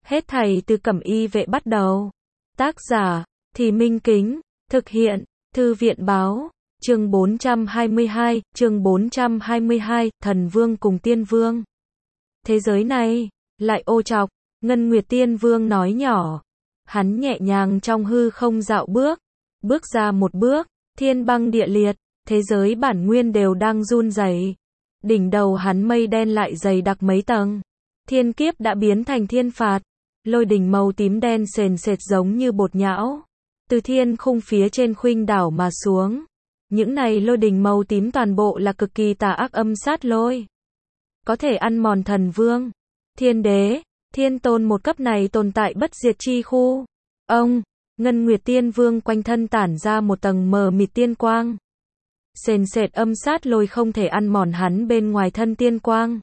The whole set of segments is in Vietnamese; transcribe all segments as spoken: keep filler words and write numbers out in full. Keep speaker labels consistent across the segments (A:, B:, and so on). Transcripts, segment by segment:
A: Hết thảy từ Cẩm Y Vệ bắt đầu. Tác giả, Thì Minh Kính, thực hiện, Thư viện báo, chương bốn trăm hai mươi hai, chương bốn trăm hai mươi hai, Thần Vương cùng Tiên Vương. Thế giới này, lại ô trọc, Ngân Nguyệt Tiên Vương nói nhỏ. Hắn nhẹ nhàng trong hư không dạo bước, bước ra một bước, thiên băng địa liệt, thế giới bản nguyên đều đang run rẩy. Đỉnh đầu hắn mây đen lại dày đặc mấy tầng. Thiên kiếp đã biến thành thiên phạt, lôi đỉnh màu tím đen sền sệt giống như bột nhão, từ thiên khung phía trên khuynh đảo mà xuống. Những này lôi đỉnh màu tím toàn bộ là cực kỳ tà ác âm sát lôi, có thể ăn mòn thần vương, thiên đế, thiên tôn một cấp này tồn tại bất diệt chi khu. Ông, Ngân Nguyệt Tiên Vương quanh thân tản ra một tầng mờ mịt tiên quang. Sền sệt âm sát lôi không thể ăn mòn hắn bên ngoài thân tiên quang.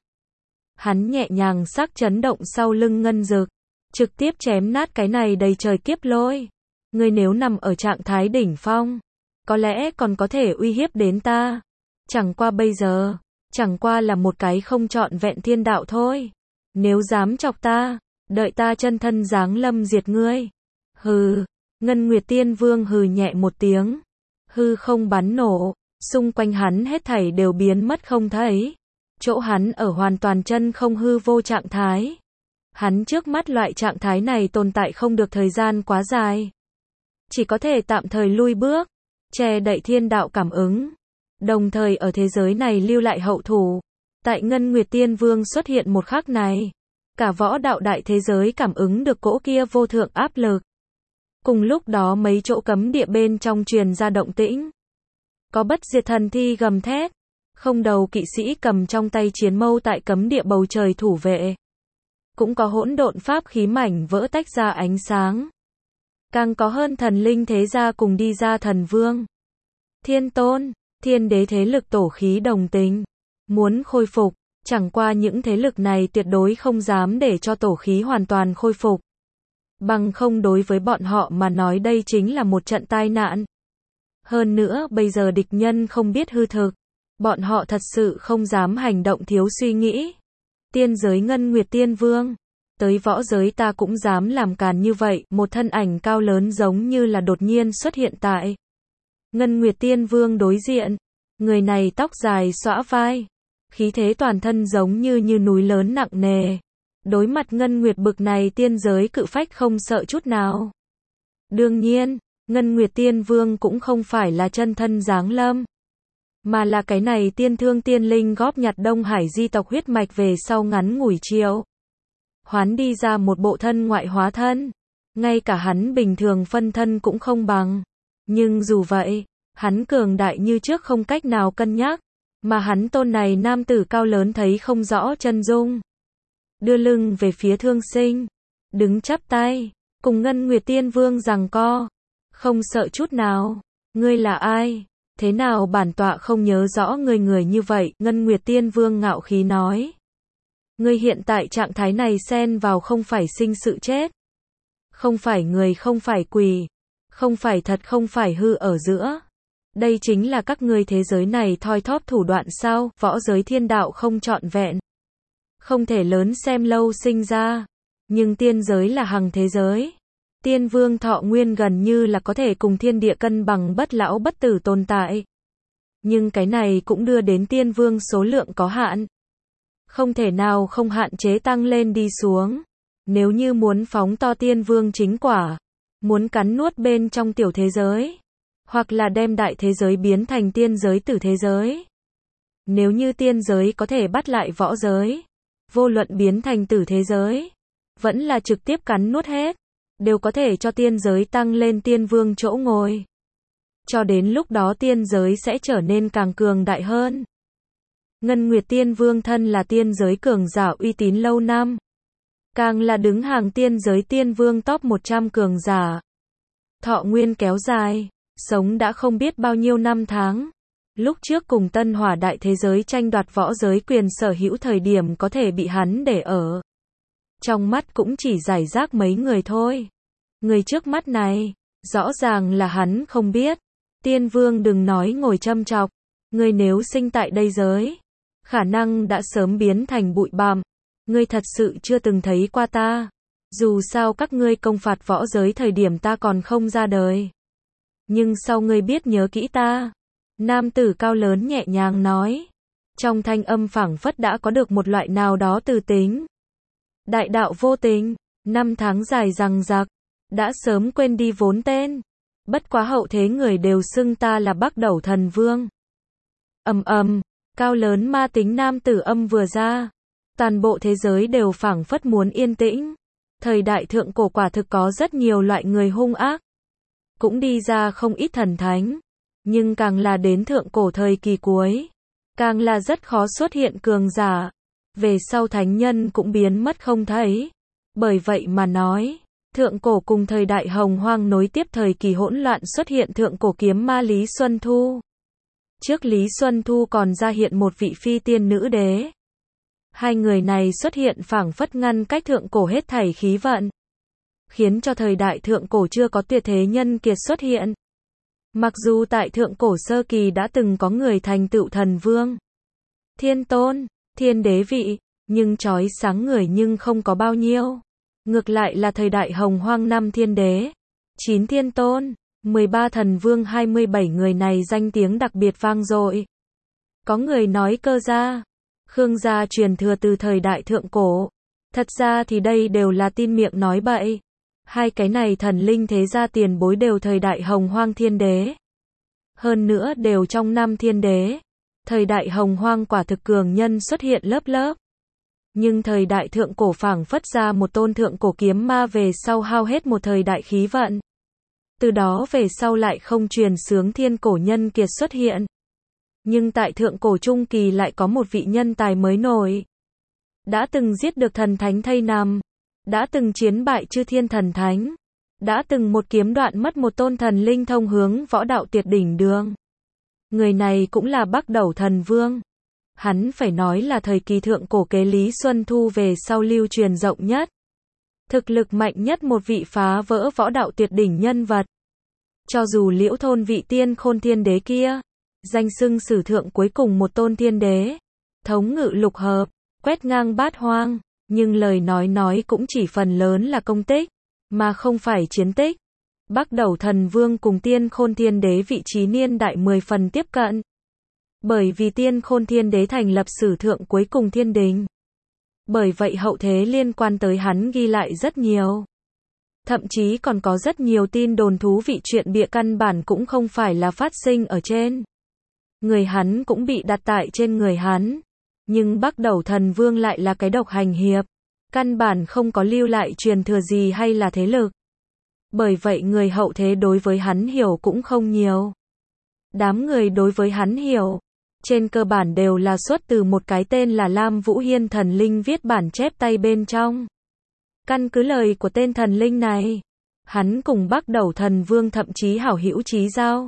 A: Hắn nhẹ nhàng sắc chấn động sau lưng ngân dực, trực tiếp chém nát cái này đầy trời kiếp lôi. Ngươi nếu nằm ở trạng thái đỉnh phong, có lẽ còn có thể uy hiếp đến ta. Chẳng qua bây giờ, chẳng qua là một cái không trọn vẹn thiên đạo thôi. Nếu dám chọc ta, đợi ta chân thân giáng lâm diệt ngươi. Hừ, Ngân Nguyệt Tiên Vương hừ nhẹ một tiếng. Hư không bắn nổ, xung quanh hắn hết thảy đều biến mất không thấy. Chỗ hắn ở hoàn toàn chân không hư vô trạng thái. Hắn trước mắt loại trạng thái này tồn tại không được thời gian quá dài. Chỉ có thể tạm thời lui bước, che đậy thiên đạo cảm ứng. Đồng thời ở thế giới này lưu lại hậu thủ. Tại Ngân Nguyệt Tiên Vương xuất hiện một khắc này, cả võ đạo đại thế giới cảm ứng được cỗ kia vô thượng áp lực. Cùng lúc đó mấy chỗ cấm địa bên trong truyền ra động tĩnh. Có bất diệt thần thi gầm thét, không đầu kỵ sĩ cầm trong tay chiến mâu tại cấm địa bầu trời thủ vệ. Cũng có hỗn độn pháp khí mảnh vỡ tách ra ánh sáng. Càng có hơn thần linh thế gia cùng đi ra thần vương, thiên tôn, thiên đế thế lực tổ khí đồng tình, muốn khôi phục, chẳng qua những thế lực này tuyệt đối không dám để cho tổ khí hoàn toàn khôi phục. Bằng không đối với bọn họ mà nói đây chính là một trận tai nạn. Hơn nữa bây giờ địch nhân không biết hư thực, bọn họ thật sự không dám hành động thiếu suy nghĩ. Tiên giới Ngân Nguyệt Tiên Vương, tới võ giới ta cũng dám làm càn như vậy. Một thân ảnh cao lớn giống như là đột nhiên xuất hiện tại Ngân Nguyệt Tiên Vương đối diện. Người này tóc dài xõa vai, khí thế toàn thân giống như như núi lớn nặng nề. Đối mặt Ngân Nguyệt bực này tiên giới cự phách không sợ chút nào. Đương nhiên, Ngân Nguyệt Tiên Vương cũng không phải là chân thân giáng lâm, mà là cái này tiên thương tiên linh góp nhặt Đông Hải di tộc huyết mạch về sau ngắn ngủi chiều. Hoán đi ra một bộ thân ngoại hóa thân. Ngay cả hắn bình thường phân thân cũng không bằng. Nhưng dù vậy, hắn cường đại như trước không cách nào cân nhắc. Mà hắn tôn này nam tử cao lớn thấy không rõ chân dung. Đưa lưng về phía thương sinh. Đứng chắp tay, cùng Ngân Nguyệt Tiên Vương giằng co. Không sợ chút nào. Ngươi là ai? Thế nào bản tọa không nhớ rõ người người như vậy? Ngân Nguyệt Tiên Vương ngạo khí nói. Ngươi hiện tại trạng thái này xen vào không phải sinh sự chết. Không phải người không phải quỷ. Không phải thật không phải hư ở giữa. Đây chính là các ngươi thế giới này thoi thóp thủ đoạn sao? Võ giới thiên đạo không trọn vẹn. Không thể lớn xem lâu sinh ra. Nhưng tiên giới là hằng thế giới. Tiên vương thọ nguyên gần như là có thể cùng thiên địa cân bằng bất lão bất tử tồn tại. Nhưng cái này cũng đưa đến tiên vương số lượng có hạn. Không thể nào không hạn chế tăng lên đi xuống. Nếu như muốn phóng to tiên vương chính quả, muốn cắn nuốt bên trong tiểu thế giới, hoặc là đem đại thế giới biến thành tiên giới tử thế giới. Nếu như tiên giới có thể bắt lại võ giới, vô luận biến thành tử thế giới, vẫn là trực tiếp cắn nuốt hết, đều có thể cho tiên giới tăng lên tiên vương chỗ ngồi. Cho đến lúc đó tiên giới sẽ trở nên càng cường đại hơn. Ngân Nguyệt Tiên Vương thân là tiên giới cường giả uy tín lâu năm. Càng là đứng hàng tiên giới tiên vương top một trăm cường giả. Thọ nguyên kéo dài, sống đã không biết bao nhiêu năm tháng. Lúc trước cùng Tân Hỏa đại thế giới tranh đoạt võ giới quyền sở hữu thời điểm có thể bị hắn để ở trong mắt cũng chỉ giải rác mấy người thôi. Người trước mắt này, rõ ràng là hắn không biết. Tiên Vương đừng nói ngồi châm chọc. Người nếu sinh tại đây giới, khả năng đã sớm biến thành bụi bặm. Ngươi thật sự chưa từng thấy qua ta. Dù sao các ngươi công phạt võ giới thời điểm ta còn không ra đời. Nhưng sau ngươi biết nhớ kỹ ta. Nam tử cao lớn nhẹ nhàng nói. Trong thanh âm phảng phất đã có được một loại nào đó từ tính. Đại đạo vô tình, năm tháng dài dằng dặc, đã sớm quên đi vốn tên. Bất quá hậu thế người đều xưng ta là Bắc Đẩu Thần Vương. Ầm ầm, cao lớn ma tính nam tử âm vừa ra. Toàn bộ thế giới đều phảng phất muốn yên tĩnh. Thời đại thượng cổ quả thực có rất nhiều loại người hung ác. Cũng đi ra không ít thần thánh. Nhưng càng là đến thượng cổ thời kỳ cuối, càng là rất khó xuất hiện cường giả. Về sau thánh nhân cũng biến mất không thấy. Bởi vậy mà nói, thượng cổ cùng thời đại hồng hoang nối tiếp thời kỳ hỗn loạn xuất hiện thượng cổ kiếm ma Lý Xuân Thu. Trước Lý Xuân Thu còn ra hiện một vị phi tiên nữ đế. Hai người này xuất hiện phảng phất ngăn cách thượng cổ hết thảy khí vận, khiến cho thời đại thượng cổ chưa có tuyệt thế nhân kiệt xuất hiện. Mặc dù tại thượng cổ sơ kỳ đã từng có người thành tựu thần vương, thiên tôn, thiên đế vị, nhưng chói sáng người nhưng không có bao nhiêu. Ngược lại là thời đại hồng hoang năm thiên đế, chín thiên tôn, mười ba thần vương hai mươi bảy người này danh tiếng đặc biệt vang dội. Có người nói Cơ gia, Khương gia truyền thừa từ thời đại thượng cổ. Thật ra thì đây đều là tin miệng nói bậy. Hai cái này thần linh thế gia tiền bối đều thời đại hồng hoang thiên đế. Hơn nữa đều trong năm thiên đế. Thời đại hồng hoang quả thực cường nhân xuất hiện lớp lớp. Nhưng thời đại thượng cổ phảng phất ra một tôn thượng cổ kiếm ma về sau hao hết một thời đại khí vận. Từ đó về sau lại không truyền sướng thiên cổ nhân kiệt xuất hiện. Nhưng tại thượng cổ trung kỳ lại có một vị nhân tài mới nổi. Đã từng giết được thần thánh thây nằm. Đã từng chiến bại chư thiên thần thánh. Đã từng một kiếm đoạn mất một tôn thần linh thông hướng võ đạo tuyệt đỉnh đường. Người này cũng là Bắc Đẩu Thần Vương. Hắn phải nói là thời kỳ thượng cổ kế Lý Xuân Thu về sau lưu truyền rộng nhất. Thực lực mạnh nhất một vị phá vỡ võ đạo tuyệt đỉnh nhân vật. Cho dù Liễu Thôn vị tiên khôn thiên đế kia, danh xưng sử thượng cuối cùng một tôn thiên đế, thống ngự lục hợp, quét ngang bát hoang, nhưng lời nói nói cũng chỉ phần lớn là công tích, mà không phải chiến tích. Bắc Đẩu Thần Vương cùng tiên khôn thiên đế vị trí niên đại mười phần tiếp cận. Bởi vì tiên khôn thiên đế thành lập sử thượng cuối cùng thiên đình. Bởi vậy hậu thế liên quan tới hắn ghi lại rất nhiều. Thậm chí còn có rất nhiều tin đồn thú vị chuyện bịa căn bản cũng không phải là phát sinh ở trên người hắn cũng bị đặt tại trên người hắn. Nhưng Bắc Đẩu Thần Vương lại là cái độc hành hiệp. Căn bản không có lưu lại truyền thừa gì hay là thế lực. Bởi vậy người hậu thế đối với hắn hiểu cũng không nhiều. Đám người đối với hắn hiểu, trên cơ bản đều là xuất từ một cái tên là Lam Vũ Hiên thần linh viết bản chép tay bên trong. Căn cứ lời của tên thần linh này, hắn cùng Bắc Đẩu Thần Vương thậm chí hảo hữu chí giao.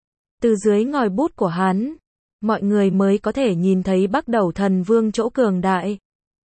A: Từ dưới ngòi bút của hắn, mọi người mới có thể nhìn thấy Bắc Đẩu Thần Vương chỗ cường đại.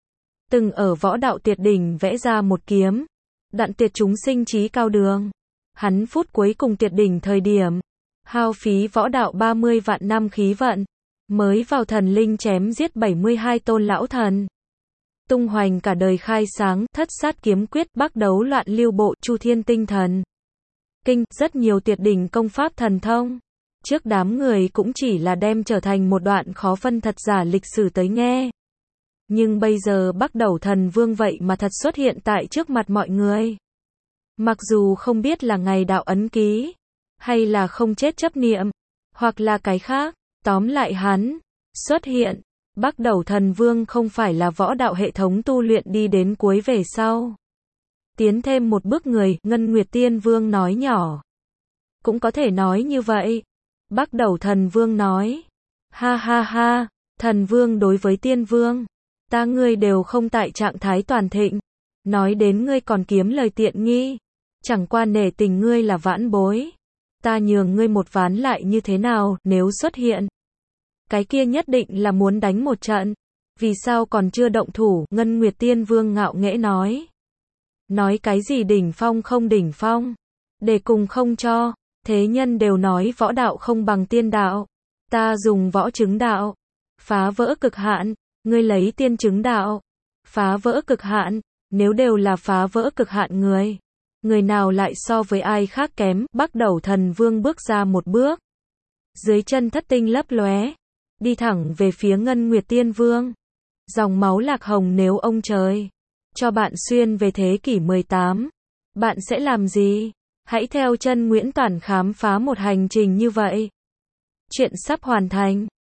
A: Từng ở võ đạo tuyệt đỉnh vẽ ra một kiếm, đoạn tuyệt chúng sinh chí cao đường. Hắn phút cuối cùng tuyệt đỉnh thời điểm, hao phí võ đạo ba mươi vạn năm khí vận, mới vào thần linh chém giết bảy mươi hai tôn lão thần. Tung hoành cả đời khai sáng, thất sát kiếm quyết, bắc đấu loạn lưu bộ, chu thiên tinh thần kinh, rất nhiều tuyệt đỉnh công pháp thần thông. Trước đám người cũng chỉ là đem trở thành một đoạn khó phân thật giả lịch sử tới nghe. Nhưng bây giờ Bắc Đẩu Thần Vương vậy mà thật xuất hiện tại trước mặt mọi người. Mặc dù không biết là ngày đạo ấn ký, hay là không chết chấp niệm, hoặc là cái khác, tóm lại hắn xuất hiện. Bắc Đẩu Thần Vương không phải là võ đạo hệ thống tu luyện đi đến cuối về sau. Tiến thêm một bước người, Ngân Nguyệt Tiên Vương nói nhỏ. Cũng có thể nói như vậy. Bắc Đẩu Thần Vương nói. Ha ha ha, Thần Vương đối với Tiên Vương. Ta ngươi đều không tại trạng thái toàn thịnh. Nói đến ngươi còn kiếm lời tiện nghi. Chẳng qua nể tình ngươi là vãn bối. Ta nhường ngươi một ván lại như thế nào, nếu xuất hiện. Cái kia nhất định là muốn đánh một trận. Vì sao còn chưa động thủ, Ngân Nguyệt Tiên Vương ngạo nghễ nói. Nói cái gì đỉnh phong không đỉnh phong. Để cùng không cho. Thế nhân đều nói võ đạo không bằng tiên đạo. Ta dùng võ chứng đạo. Phá vỡ cực hạn. Ngươi lấy tiên chứng đạo. Phá vỡ cực hạn. Nếu đều là phá vỡ cực hạn người, người nào lại so với ai khác kém, Bắc Đẩu Thần Vương bước ra một bước. Dưới chân thất tinh lấp lóe, đi thẳng về phía Ngân Nguyệt Tiên Vương. Dòng máu lạc hồng, nếu ông trời cho bạn xuyên về thế kỷ mười tám, bạn sẽ làm gì? Hãy theo chân Nguyễn Toản khám phá một hành trình như vậy. Chuyện sắp hoàn thành.